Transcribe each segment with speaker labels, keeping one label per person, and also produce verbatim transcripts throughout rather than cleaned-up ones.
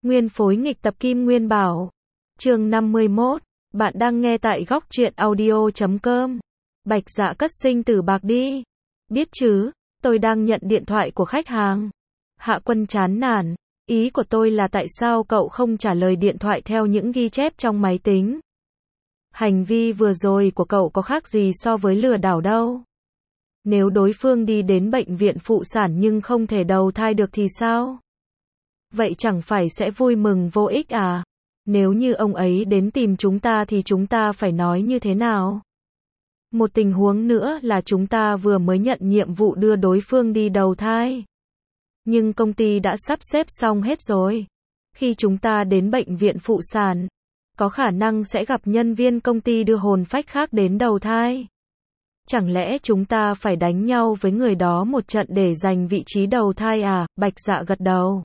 Speaker 1: Nguyên phối nghịch tập Kim Nguyên Bảo. Chương năm mươi mốt. Bạn đang nghe tại góc truyện audio chấm com. Bạch Dạ cất sinh tử bạc đi. Biết chứ, tôi đang nhận điện thoại của khách hàng. Hạ Quân chán nản. Ý của tôi là tại sao cậu không trả lời điện thoại theo những ghi chép trong máy tính? Hành vi vừa rồi của cậu có khác gì so với lừa đảo đâu. Nếu đối phương đi đến bệnh viện phụ sản nhưng không thể đầu thai được thì sao? Vậy chẳng phải sẽ vui mừng vô ích à? Nếu như ông ấy đến tìm chúng ta thì chúng ta phải nói như thế nào? Một tình huống nữa là chúng ta vừa mới nhận nhiệm vụ đưa đối phương đi đầu thai. Nhưng công ty đã sắp xếp xong hết rồi. Khi chúng ta đến bệnh viện phụ sản, có khả năng sẽ gặp nhân viên công ty đưa hồn phách khác đến đầu thai. Chẳng lẽ chúng ta phải đánh nhau với người đó một trận để giành vị trí đầu thai à? Bạch Dạ gật đầu.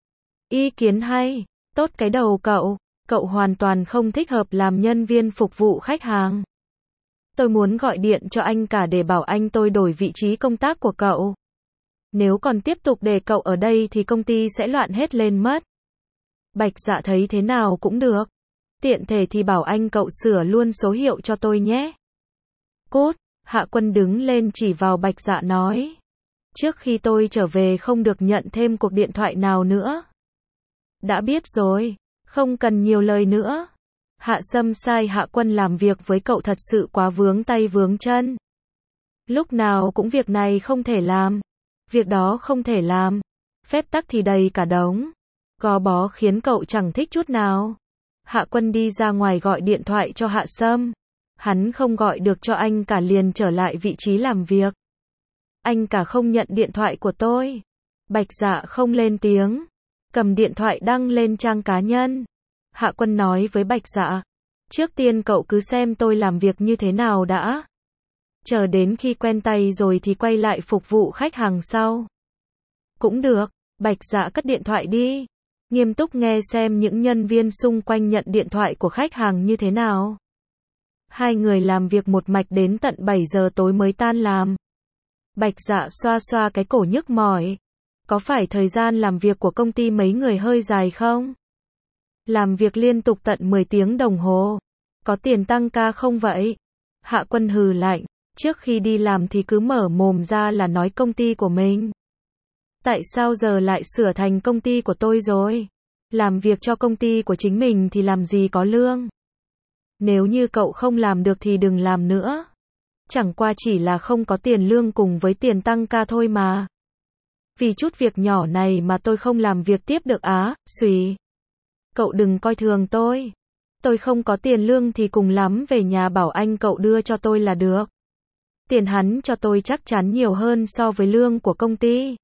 Speaker 1: Ý kiến hay, tốt cái đầu cậu, cậu hoàn toàn không thích hợp làm nhân viên phục vụ khách hàng. Tôi muốn gọi điện cho anh cả để bảo anh tôi đổi vị trí công tác của cậu. Nếu còn tiếp tục để cậu ở đây thì công ty sẽ loạn hết lên mất. Bạch Dạ thấy thế nào cũng được. Tiện thể thì bảo anh cậu sửa luôn số hiệu cho tôi nhé. Cút, Hạ Quân đứng lên chỉ vào Bạch Dạ nói. Trước khi tôi trở về không được nhận thêm cuộc điện thoại nào nữa. Đã biết rồi, không cần nhiều lời nữa. Hạ Sâm sai Hạ Quân làm việc với cậu thật sự quá vướng tay vướng chân. Lúc nào cũng việc này không thể làm, việc đó không thể làm, phép tắc thì đầy cả đống. Gò bó khiến cậu chẳng thích chút nào. Hạ Quân đi ra ngoài gọi điện thoại cho Hạ Sâm. Hắn không gọi được cho anh cả liền trở lại vị trí làm việc. Anh cả không nhận điện thoại của tôi. Bạch Dạ không lên tiếng, cầm điện thoại đăng lên trang cá nhân. Hạ Quân nói với Bạch Dạ, trước tiên cậu cứ xem tôi làm việc như thế nào đã. Chờ đến khi quen tay rồi thì quay lại phục vụ khách hàng sau. Cũng được, Bạch Dạ cất điện thoại đi. Nghiêm túc nghe xem những nhân viên xung quanh nhận điện thoại của khách hàng như thế nào. Hai người làm việc một mạch đến tận bảy giờ tối mới tan làm. Bạch Dạ xoa xoa cái cổ nhức mỏi. Có phải thời gian làm việc của công ty mấy người hơi dài không? Làm việc liên tục tận mười tiếng đồng hồ. Có tiền tăng ca không vậy? Hạ Quân hừ lạnh. Trước khi đi làm thì cứ mở mồm ra là nói công ty của mình. Tại sao giờ lại sửa thành công ty của tôi rồi? Làm việc cho công ty của chính mình thì làm gì có lương? Nếu như cậu không làm được thì đừng làm nữa. Chẳng qua chỉ là không có tiền lương cùng với tiền tăng ca thôi mà. Vì chút việc nhỏ này mà tôi không làm việc tiếp được á, xùy. Cậu đừng coi thường tôi. Tôi không có tiền lương thì cùng lắm về nhà bảo anh cậu đưa cho tôi là được. Tiền hắn cho tôi chắc chắn nhiều hơn so với lương của công ty.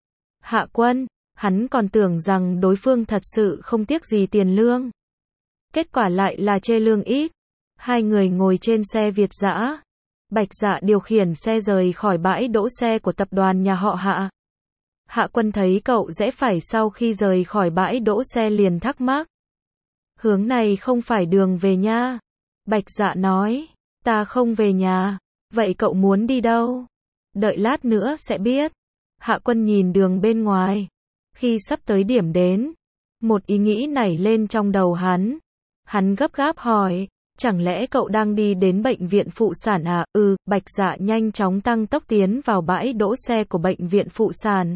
Speaker 1: Hạ Quân, hắn còn tưởng rằng đối phương thật sự không tiếc gì tiền lương. Kết quả lại là chê lương ít. Hai người ngồi trên xe Việt dã. Bạch Dạ điều khiển xe rời khỏi bãi đỗ xe của tập đoàn nhà họ Hạ. Hạ Quân thấy cậu rẽ phải sau khi rời khỏi bãi đỗ xe liền thắc mắc. Hướng này không phải đường về nha. Bạch Dạ nói, ta không về nhà. Vậy cậu muốn đi đâu? Đợi lát nữa sẽ biết. Hạ Quân nhìn đường bên ngoài. Khi sắp tới điểm đến, một ý nghĩ nảy lên trong đầu hắn. Hắn gấp gáp hỏi, chẳng lẽ cậu đang đi đến bệnh viện phụ sản à? Ừ, Bạch Dạ nhanh chóng tăng tốc tiến vào bãi đỗ xe của bệnh viện phụ sản.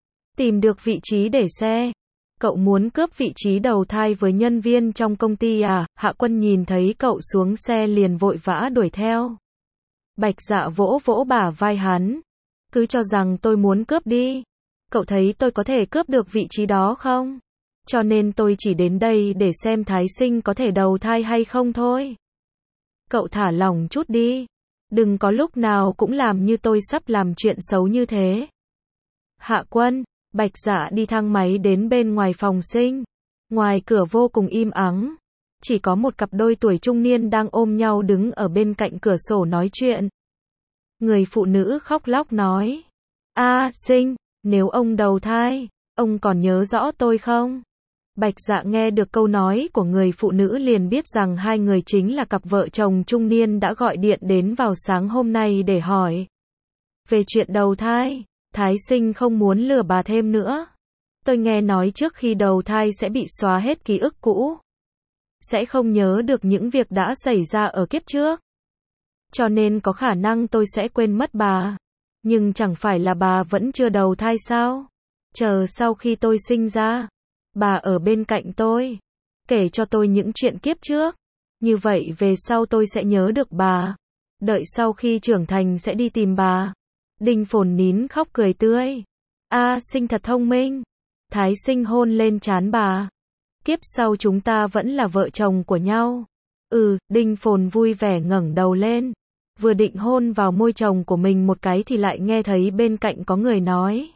Speaker 1: Tìm được vị trí để xe. Cậu muốn cướp vị trí đầu thai với nhân viên trong công ty à? Hạ Quân nhìn thấy cậu xuống xe liền vội vã đuổi theo. Bạch Dạ vỗ vỗ bả vai hắn. Cứ cho rằng tôi muốn cướp đi. Cậu thấy tôi có thể cướp được vị trí đó không? Cho nên tôi chỉ đến đây để xem Thái Sinh có thể đầu thai hay không thôi. Cậu thả lỏng chút đi. Đừng có lúc nào cũng làm như tôi sắp làm chuyện xấu như thế. Hạ Quân, Bạch Dạ đi thang máy đến bên ngoài phòng sinh. Ngoài cửa vô cùng im ắng. Chỉ có một cặp đôi tuổi trung niên đang ôm nhau đứng ở bên cạnh cửa sổ nói chuyện. Người phụ nữ khóc lóc nói. A Sinh, nếu ông đầu thai, ông còn nhớ rõ tôi không? Bạch Dạ nghe được câu nói của người phụ nữ liền biết rằng hai người chính là cặp vợ chồng trung niên đã gọi điện đến vào sáng hôm nay để hỏi về chuyện đầu thai. Thái Sinh không muốn lừa bà thêm nữa. Tôi nghe nói trước khi đầu thai sẽ bị xóa hết ký ức cũ. Sẽ không nhớ được những việc đã xảy ra ở kiếp trước. Cho nên có khả năng tôi sẽ quên mất bà. Nhưng chẳng phải là bà vẫn chưa đầu thai sao? Chờ sau khi tôi sinh ra, bà ở bên cạnh tôi, kể cho tôi những chuyện kiếp trước. Như vậy về sau tôi sẽ nhớ được bà. Đợi sau khi trưởng thành sẽ đi tìm bà. Đinh Phồn nín khóc cười tươi. A, Sinh thật thông minh. Thái Sinh hôn lên trán bà. Kiếp sau chúng ta vẫn là vợ chồng của nhau. Ừ, Đinh Phồn vui vẻ ngẩng đầu lên. Vừa định hôn vào môi chồng của mình một cái thì lại nghe thấy bên cạnh có người nói.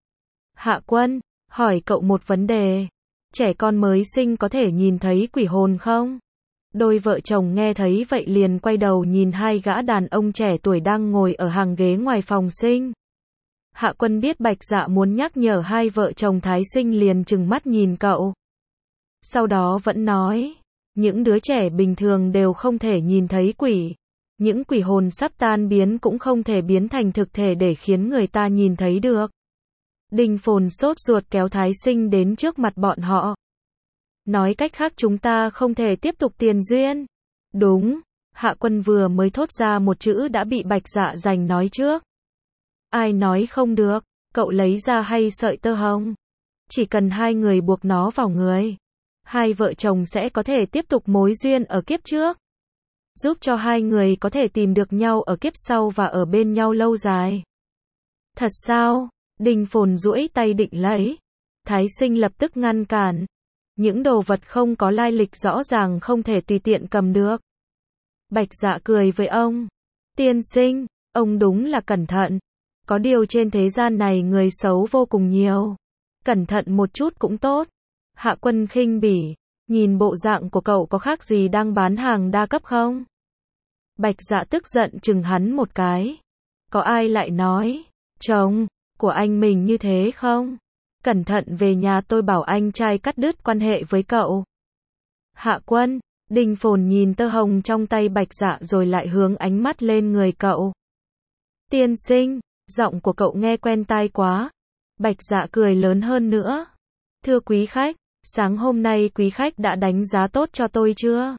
Speaker 1: Hạ Quân, hỏi cậu một vấn đề. Trẻ con mới sinh có thể nhìn thấy quỷ hồn không? Đôi vợ chồng nghe thấy vậy liền quay đầu nhìn hai gã đàn ông trẻ tuổi đang ngồi ở hàng ghế ngoài phòng sinh. Hạ Quân biết Bạch Dạ muốn nhắc nhở hai vợ chồng Thái Sinh liền trừng mắt nhìn cậu. Sau đó vẫn nói, những đứa trẻ bình thường đều không thể nhìn thấy quỷ. Những quỷ hồn sắp tan biến cũng không thể biến thành thực thể để khiến người ta nhìn thấy được. Đinh Phồn sốt ruột kéo Thái Sinh đến trước mặt bọn họ. Nói cách khác chúng ta không thể tiếp tục tiền duyên. Đúng, Hạ Quân vừa mới thốt ra một chữ đã bị Bạch Dạ giành nói trước. Ai nói không được, cậu lấy ra hay sợi tơ hồng. Chỉ cần hai người buộc nó vào người. Hai vợ chồng sẽ có thể tiếp tục mối duyên ở kiếp trước. Giúp cho hai người có thể tìm được nhau ở kiếp sau và ở bên nhau lâu dài. Thật sao? Đinh Phồn duỗi tay định lấy. Thái Sinh lập tức ngăn cản. Những đồ vật không có lai lịch rõ ràng không thể tùy tiện cầm được. Bạch Dạ cười với ông. Tiên sinh, ông đúng là cẩn thận. Có điều trên thế gian này người xấu vô cùng nhiều. Cẩn thận một chút cũng tốt. Hạ Quân khinh bỉ. Nhìn bộ dạng của cậu có khác gì đang bán hàng đa cấp không? Bạch Dạ tức giận chừng hắn một cái. Có ai lại nói, chồng của anh mình như thế không? Cẩn thận về nhà tôi bảo anh trai cắt đứt quan hệ với cậu. Hạ Quân, Đinh Phồn nhìn tơ hồng trong tay Bạch Dạ rồi lại hướng ánh mắt lên người cậu. Tiên sinh, giọng của cậu nghe quen tai quá. Bạch Dạ cười lớn hơn nữa. Thưa quý khách, sáng hôm nay quý khách đã đánh giá tốt cho tôi chưa?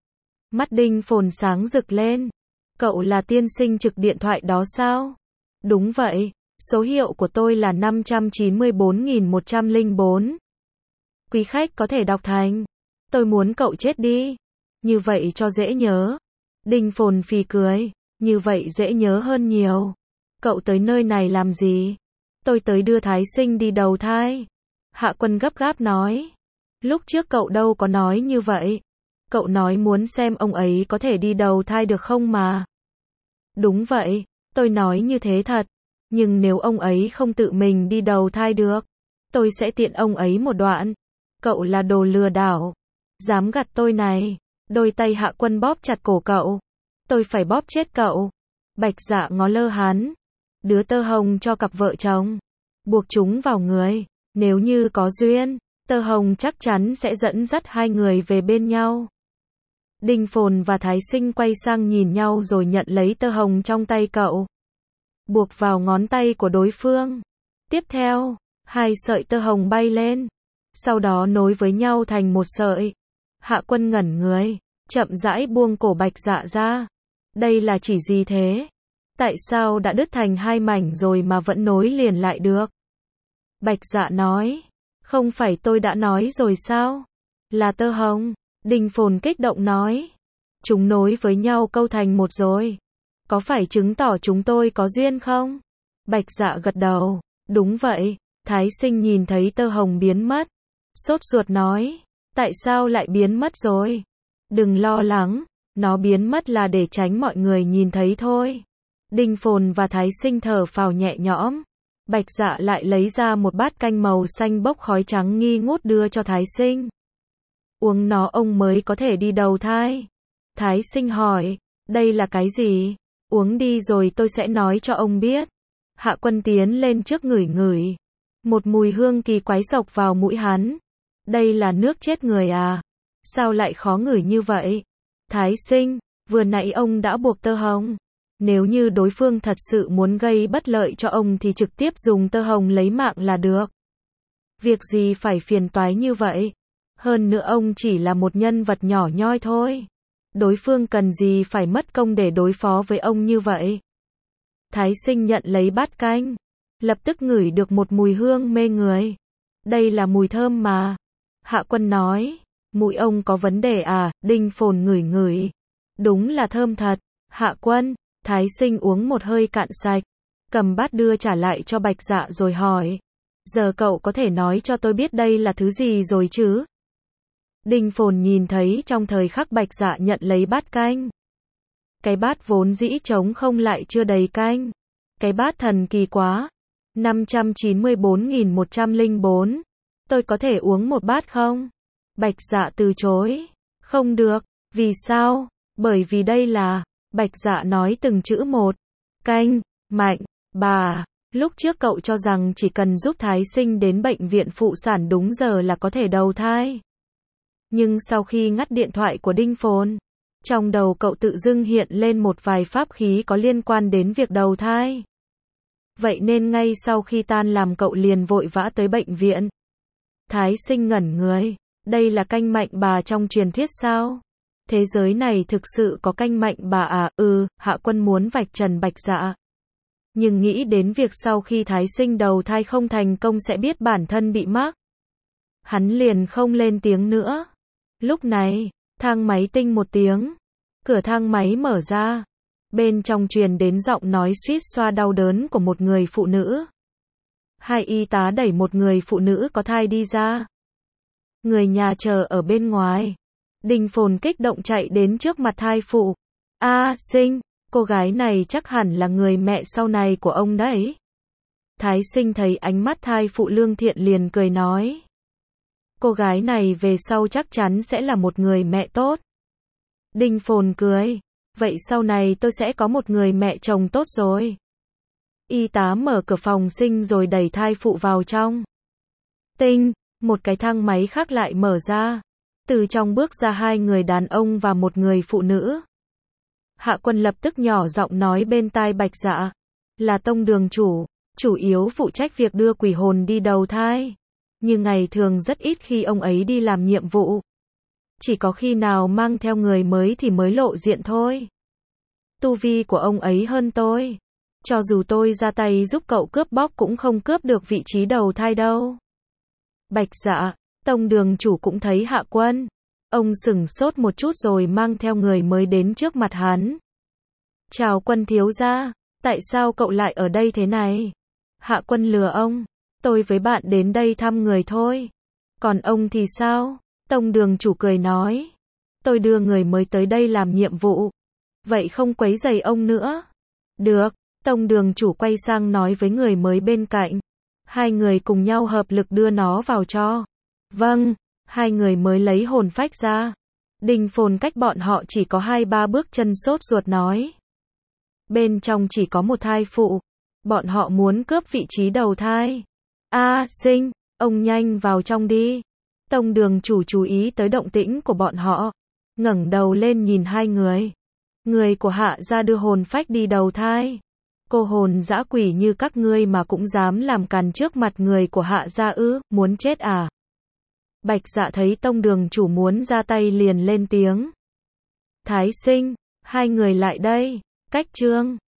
Speaker 1: Mắt Đinh Phồn sáng rực lên. Cậu là tiên sinh trực điện thoại đó sao? Đúng vậy, số hiệu của tôi là năm trăm chín mươi bốn nghìn một trăm lẻ bốn. Quý khách có thể đọc thành. Tôi muốn cậu chết đi. Như vậy cho dễ nhớ. Đinh Phồn phì cười. Như vậy dễ nhớ hơn nhiều. Cậu tới nơi này làm gì? Tôi tới đưa Thái Sinh đi đầu thai. Hạ Quân gấp gáp nói. Lúc trước cậu đâu có nói như vậy. Cậu nói muốn xem ông ấy có thể đi đầu thai được không mà. Đúng vậy, tôi nói như thế thật. Nhưng nếu ông ấy không tự mình đi đầu thai được, tôi sẽ tiện ông ấy một đoạn. Cậu là đồ lừa đảo. Dám gạt tôi này. Đôi tay Hạ Quân bóp chặt cổ cậu. Tôi phải bóp chết cậu. Bạch Dạ ngó lơ hắn. Đứa tơ hồng cho cặp vợ chồng. Buộc chúng vào người. Nếu như có duyên, tơ hồng chắc chắn sẽ dẫn dắt hai người về bên nhau. Đinh Phồn và Thái Sinh quay sang nhìn nhau rồi nhận lấy tơ hồng trong tay cậu. Buộc vào ngón tay của đối phương. Tiếp theo, hai sợi tơ hồng bay lên. Sau đó nối với nhau thành một sợi. Hạ Quân ngẩn người, chậm rãi buông cổ Bạch Dạ ra. Đây là chỉ gì thế? Tại sao đã đứt thành hai mảnh rồi mà vẫn nối liền lại được? Bạch Dạ nói. Không phải tôi đã nói rồi sao? Là tơ hồng. Đinh Phồn kích động nói. Chúng nối với nhau câu thành một rồi. Có phải chứng tỏ chúng tôi có duyên không? Bạch Dạ gật đầu. Đúng vậy. Thái Sinh nhìn thấy tơ hồng biến mất. Sốt ruột nói. Tại sao lại biến mất rồi? Đừng lo lắng. Nó biến mất là để tránh mọi người nhìn thấy thôi. Đinh Phồn và Thái Sinh thở phào nhẹ nhõm. Bạch Dạ lại lấy ra một bát canh màu xanh bốc khói trắng nghi ngút đưa cho Thái Sinh. Uống nó ông mới có thể đi đầu thai. Thái Sinh hỏi, đây là cái gì? Uống đi rồi tôi sẽ nói cho ông biết. Hạ Quân tiến lên trước ngửi ngửi. Một mùi hương kỳ quái xộc vào mũi hắn. Đây là nước chết người à? Sao lại khó ngửi như vậy? Thái Sinh, vừa nãy ông đã buộc tơ hồng. Nếu như đối phương thật sự muốn gây bất lợi cho ông thì trực tiếp dùng tơ hồng lấy mạng là được. Việc gì phải phiền toái như vậy? Hơn nữa ông chỉ là một nhân vật nhỏ nhoi thôi. Đối phương cần gì phải mất công để đối phó với ông như vậy? Thái Sinh nhận lấy bát canh, lập tức ngửi được một mùi hương mê người. Đây là mùi thơm mà. Hạ Quân nói, mũi ông có vấn đề à? Đinh Phồn ngửi ngửi. Đúng là thơm thật. Hạ Quân, Thái Sinh uống một hơi cạn sạch, cầm bát đưa trả lại cho Bạch Dạ rồi hỏi, giờ cậu có thể nói cho tôi biết đây là thứ gì rồi chứ? Đinh Phồn nhìn thấy trong thời khắc Bạch Dạ nhận lấy bát canh. Cái bát vốn dĩ trống không lại chưa đầy canh. Cái bát thần kỳ quá. năm trăm chín mươi bốn nghìn một trăm lẻ bốn. Tôi có thể uống một bát không? Bạch Dạ từ chối. Không được. Vì sao? Bởi vì đây là... Bạch Dạ nói từng chữ một. Canh, mạnh, bà. Lúc trước cậu cho rằng chỉ cần giúp Thái Sinh đến bệnh viện phụ sản đúng giờ là có thể đầu thai. Nhưng sau khi ngắt điện thoại của Đinh Phồn, trong đầu cậu tự dưng hiện lên một vài pháp khí có liên quan đến việc đầu thai. Vậy nên ngay sau khi tan làm cậu liền vội vã tới bệnh viện. Thái Sinh ngẩn người. Đây là canh mạnh bà trong truyền thuyết sao? Thế giới này thực sự có canh mạnh bà à? Ừ, Hạ Quân muốn vạch trần Bạch Dạ. Nhưng nghĩ đến việc sau khi Thái Sinh đầu thai không thành công sẽ biết bản thân bị mắc. Hắn liền không lên tiếng nữa. Lúc này, thang máy tinh một tiếng. Cửa thang máy mở ra. Bên trong truyền đến giọng nói suýt xoa đau đớn của một người phụ nữ. Hai y tá đẩy một người phụ nữ có thai đi ra. Người nhà chờ ở bên ngoài. Đinh Phồn kích động chạy đến trước mặt thai phụ. A, Sinh, cô gái này chắc hẳn là người mẹ sau này của ông đấy. Thái Sinh thấy ánh mắt thai phụ lương thiện liền cười nói. Cô gái này về sau chắc chắn sẽ là một người mẹ tốt. Đinh Phồn cười. Vậy sau này tôi sẽ có một người mẹ chồng tốt rồi. Y tá mở cửa phòng sinh rồi đẩy thai phụ vào trong. Tinh, một cái thang máy khác lại mở ra. Từ trong bước ra hai người đàn ông và một người phụ nữ. Hạ Quân lập tức nhỏ giọng nói bên tai Bạch Dạ. Là tông đường chủ, chủ yếu phụ trách việc đưa quỷ hồn đi đầu thai. Nhưng ngày thường rất ít khi ông ấy đi làm nhiệm vụ. Chỉ có khi nào mang theo người mới thì mới lộ diện thôi. Tu vi của ông ấy hơn tôi. Cho dù tôi ra tay giúp cậu cướp bóc cũng không cướp được vị trí đầu thai đâu. Bạch Dạ, tông đường chủ cũng thấy Hạ Quân. Ông sửng sốt một chút rồi mang theo người mới đến trước mặt hắn. Chào Quân thiếu gia, tại sao cậu lại ở đây thế này? Hạ Quân lừa ông. Tôi với bạn đến đây thăm người thôi. Còn ông thì sao? Tông đường chủ cười nói. Tôi đưa người mới tới đây làm nhiệm vụ. Vậy không quấy rầy ông nữa. Được, tông đường chủ quay sang nói với người mới bên cạnh. Hai người cùng nhau hợp lực đưa nó vào cho. Vâng, hai người mới lấy hồn phách ra. Đinh Phồn cách bọn họ chỉ có hai ba bước chân sốt ruột nói. Bên trong chỉ có một thai phụ. Bọn họ muốn cướp vị trí đầu thai. A, Sinh, ông nhanh vào trong đi. Tông đường chủ chú ý tới động tĩnh của bọn họ. Ngẩng đầu lên nhìn hai người. Người của Hạ gia đưa hồn phách đi đầu thai. Cô hồn dã quỷ như các ngươi mà cũng dám làm càn trước mặt người của Hạ gia ư, muốn chết à? Bạch Dạ thấy tông đường chủ muốn ra tay liền lên tiếng. Thái Sinh, hai người lại đây. Cách chương